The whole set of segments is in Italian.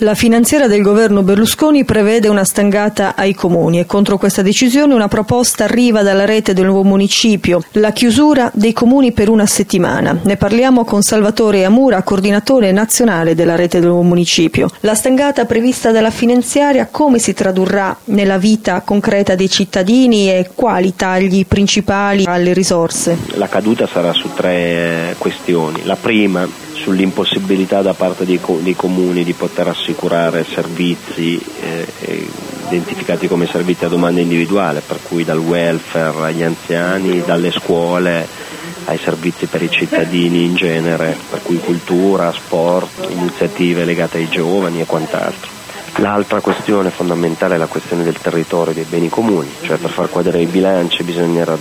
La finanziaria del governo Berlusconi prevede una stangata ai comuni e contro questa decisione una proposta arriva dalla rete del nuovo municipio, la chiusura dei comuni per una settimana. Ne parliamo con Salvatore Amura, coordinatore nazionale della rete del nuovo municipio. La stangata prevista dalla finanziaria come si tradurrà nella vita concreta dei cittadini e quali tagli principali alle risorse? La caduta sarà su 3 questioni. La prima sull'impossibilità da parte dei comuni di poter assicurare servizi identificati come servizi a domanda individuale, per cui dal welfare agli anziani, dalle scuole ai servizi per i cittadini in genere, per cui cultura, sport, iniziative legate ai giovani e quant'altro. L'altra questione fondamentale è la questione del territorio dei beni comuni, cioè per far quadrare i bilanci bisognerà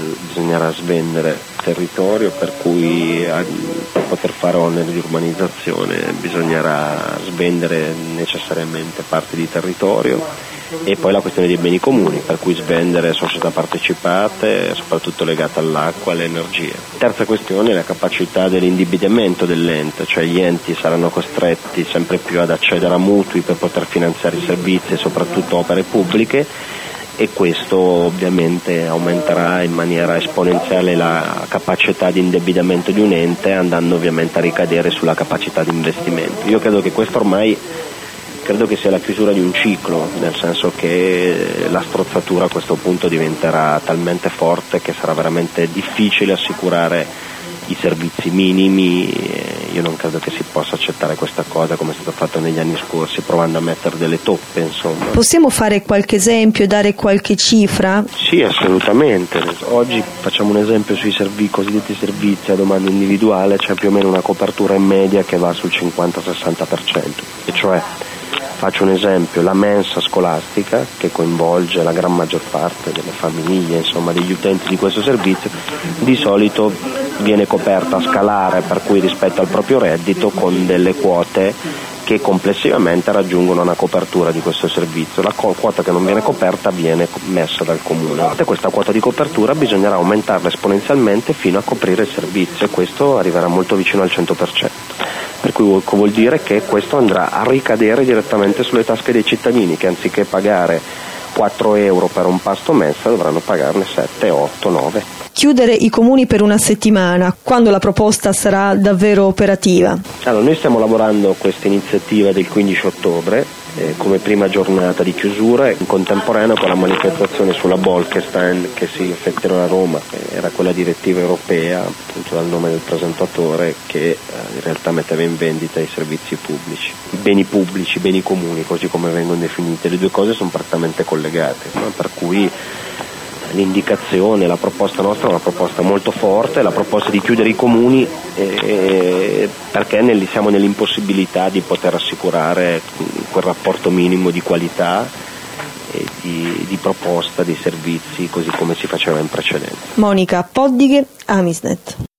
svendere territorio, per cui per poter fare oneri di urbanizzazione bisognerà svendere necessariamente parti di territorio, e poi la questione dei beni comuni, per cui svendere società partecipate, soprattutto legate all'acqua e all'energia. Terza questione è la capacità dell'indebitamento dell'ente, cioè gli enti saranno costretti sempre più ad accedere a mutui per poter finanziare i servizi e soprattutto opere pubbliche, e questo ovviamente aumenterà in maniera esponenziale la capacità di indebitamento di un ente, andando ovviamente a ricadere sulla capacità di investimento. Io credo che questo ormai sia la chiusura di un ciclo, nel senso che la strozzatura a questo punto diventerà talmente forte che sarà veramente difficile assicurare i servizi minimi. Io non credo che si possa accettare questa cosa come è stato fatto negli anni scorsi, provando a mettere delle toppe, insomma. Possiamo fare qualche esempio e dare qualche cifra? Sì, assolutamente. Oggi facciamo un esempio sui cosiddetti servizi a domanda individuale, c'è più o meno una copertura in media che va sul 50-60%, e cioè, faccio un esempio, la mensa scolastica, che coinvolge la gran maggior parte delle famiglie, insomma degli utenti di questo servizio, di solito viene coperta a scalare, per cui rispetto al proprio reddito, con delle quote che complessivamente raggiungono una copertura di questo servizio. La quota che non viene coperta viene messa dal comune. E questa quota di copertura bisognerà aumentarla esponenzialmente fino a coprire il servizio, e questo arriverà molto vicino al 100%. Per cui vuol dire che questo andrà a ricadere direttamente sulle tasche dei cittadini, che anziché pagare 4 euro per un pasto mensa dovranno pagarne 7, 8, 9. Chiudere i comuni per una settimana, quando la proposta sarà davvero operativa? Allora, noi stiamo lavorando a questa iniziativa del 15 ottobre come prima giornata di chiusura, in contemporanea con la manifestazione sulla Bolkestein che si effettuerà a Roma. Era quella direttiva europea, appunto dal nome del presentatore, che in realtà metteva in vendita i servizi pubblici, i beni comuni, così come vengono definiti. Le due cose sono prettamente collegate, no? Per cui l'indicazione, la proposta nostra è una proposta molto forte, la proposta di chiudere i comuni perché siamo nell'impossibilità di poter assicurare quel rapporto minimo di qualità e di proposta dei servizi, così come si faceva in precedenza. Monica Poddighe, Amisnet.